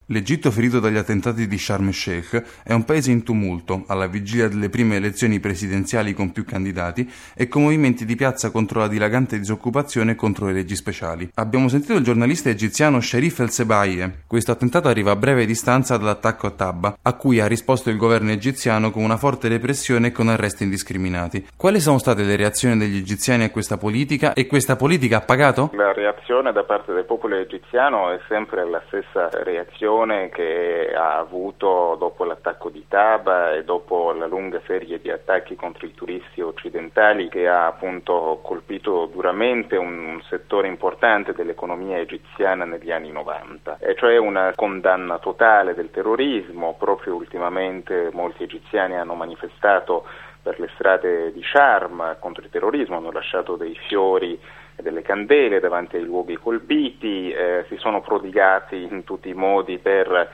L'Egitto, ferito dagli attentati di Sharm el-Sheikh, è un paese in tumulto, alla vigilia delle prime elezioni presidenziali con più candidati e con movimenti di piazza contro la dilagante disoccupazione e contro le leggi speciali. Abbiamo sentito il giornalista egiziano Sherif El-Sebaieh. Questo attentato arriva a breve distanza dall'attacco a Taba, a cui ha risposto il governo egiziano con una forte repressione e con arresti indiscriminati. Quali sono state le reazioni degli egiziani a questa politica e questa politica ha pagato? La reazione da parte del popolo egiziano è sempre la stessa reazione che ha avuto dopo l'attacco di Taba e dopo la lunga serie di attacchi contro i turisti occidentali, che ha appunto colpito duramente un settore importante dell'economia egiziana negli anni 90, e cioè una condanna totale del terrorismo. Proprio ultimamente molti egiziani hanno manifestato per le strade di Sharm contro il terrorismo, hanno lasciato dei fiori e delle candele davanti ai luoghi colpiti, si sono prodigati in tutti i modi per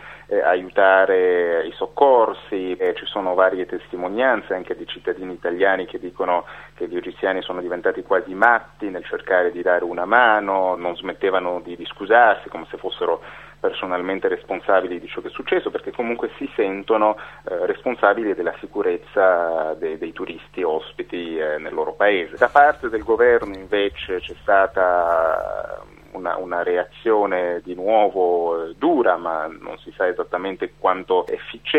aiutare i soccorsi, ci sono varie testimonianze anche di cittadini italiani che dicono che gli egiziani sono diventati quasi matti nel cercare di dare una mano, non smettevano di scusarsi come se fossero personalmente responsabili di ciò che è successo, perché comunque si sentono responsabili della sicurezza dei turisti ospiti nel loro paese. Da parte del governo invece c'è stata una reazione di nuovo dura, ma non si sa esattamente quanto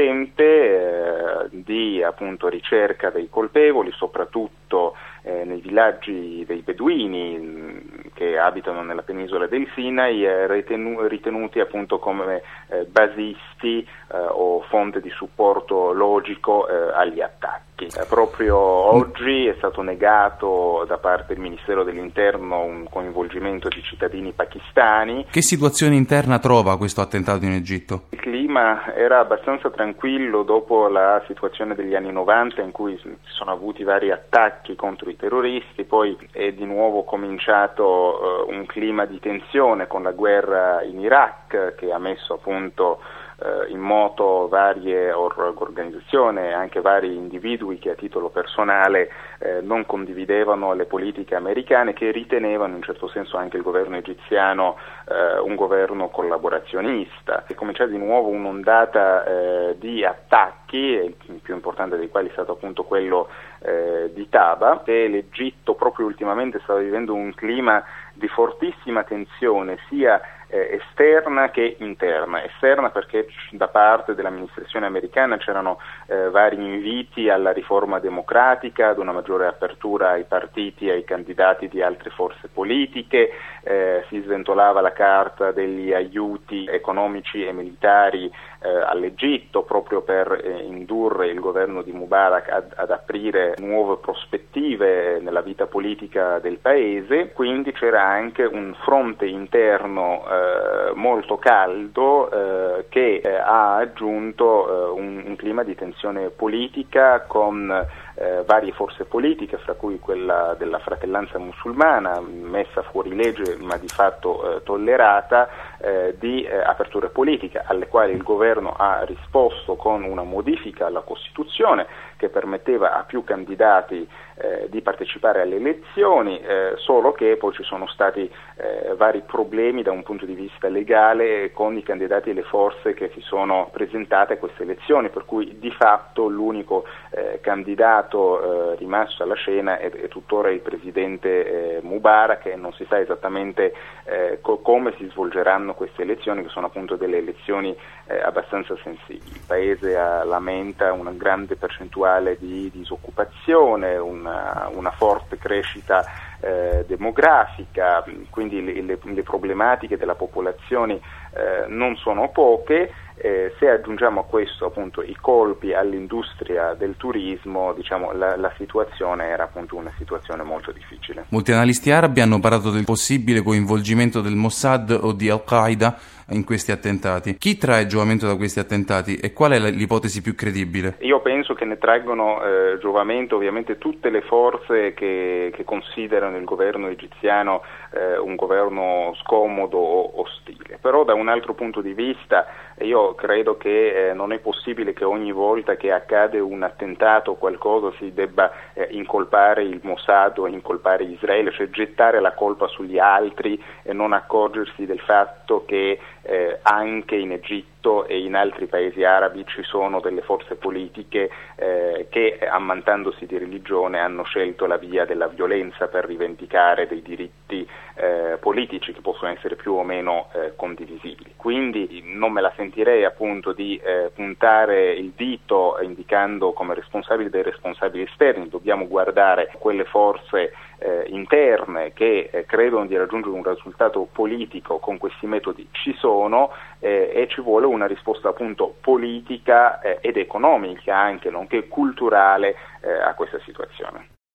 efficiente, di appunto ricerca dei colpevoli, soprattutto nei villaggi dei beduini che abitano nella penisola del Sinai, ritenuti appunto come basisti o fonte di supporto logico agli attacchi. Proprio oggi è stato negato da parte del Ministero dell'Interno un coinvolgimento di cittadini pakistani. Che situazione interna trova questo attentato in Egitto? Il clima era abbastanza tranquillo dopo la situazione degli anni 90 in cui si sono avuti vari attacchi contro i terroristi, poi è di nuovo cominciato un clima di tensione con la guerra in Iraq, che ha messo appunto in moto varie organizzazioni e anche vari individui che a titolo personale non condividevano le politiche americane, che ritenevano in un certo senso anche il governo egiziano un governo collaborazionista. È cominciata di nuovo un'ondata di attacchi, il più importante dei quali è stato appunto quello di Taba, e l'Egitto proprio ultimamente stava vivendo un clima di fortissima tensione sia esterna che interna. Esterna perché da parte dell'amministrazione americana c'erano vari inviti alla riforma democratica, ad una maggiore apertura ai partiti e ai candidati di altre forze politiche, si sventolava la carta degli aiuti economici e militari all'Egitto proprio per indurre il governo di Mubarak ad aprire nuove prospettive nella vita politica del paese. Quindi c'era anche un fronte interno molto caldo che ha aggiunto un clima di tensione politica con varie forze politiche, fra cui quella della Fratellanza Musulmana, messa fuori legge ma di fatto tollerata, di aperture politiche alle quali il governo ha risposto con una modifica alla Costituzione che permetteva a più candidati di partecipare alle elezioni, solo che poi ci sono stati vari problemi da un punto di vista legale con i candidati e le forze che si sono presentate a queste elezioni, per cui di fatto l'unico candidato rimasto alla scena è tuttora il presidente Mubarak, e non si sa esattamente come si svolgeranno queste elezioni, che sono appunto delle elezioni abbastanza sensibili. Il paese lamenta una grande percentuale di disoccupazione, una forte crescita demografica, quindi le problematiche della popolazione non sono poche. Se aggiungiamo a questo appunto i colpi all'industria del turismo, diciamo la situazione era appunto una situazione molto difficile. Molti analisti arabi hanno parlato del possibile coinvolgimento del Mossad o di Al-Qaeda in questi attentati. Chi trae giovamento da questi attentati e qual è l'ipotesi più credibile? Io penso che ne traggono giovamento ovviamente tutte le forze che considerano il governo egiziano un governo scomodo o ostile. Però da un altro punto di vista io credo che non è possibile che ogni volta che accade un attentato o qualcosa si debba incolpare il Mossad o incolpare Israele, cioè gettare la colpa sugli altri e non accorgersi del fatto che anche in Egitto Egitto e in altri paesi arabi ci sono delle forze politiche che, ammantandosi di religione, hanno scelto la via della violenza per rivendicare dei diritti politici che possono essere più o meno condivisibili. Quindi non me la sentirei appunto di puntare il dito indicando come responsabili dei responsabili esterni. Dobbiamo guardare quelle forze interne che credono di raggiungere un risultato politico con questi metodi ci sono, e ci vuole una risposta appunto politica ed economica anche, nonché culturale a questa situazione.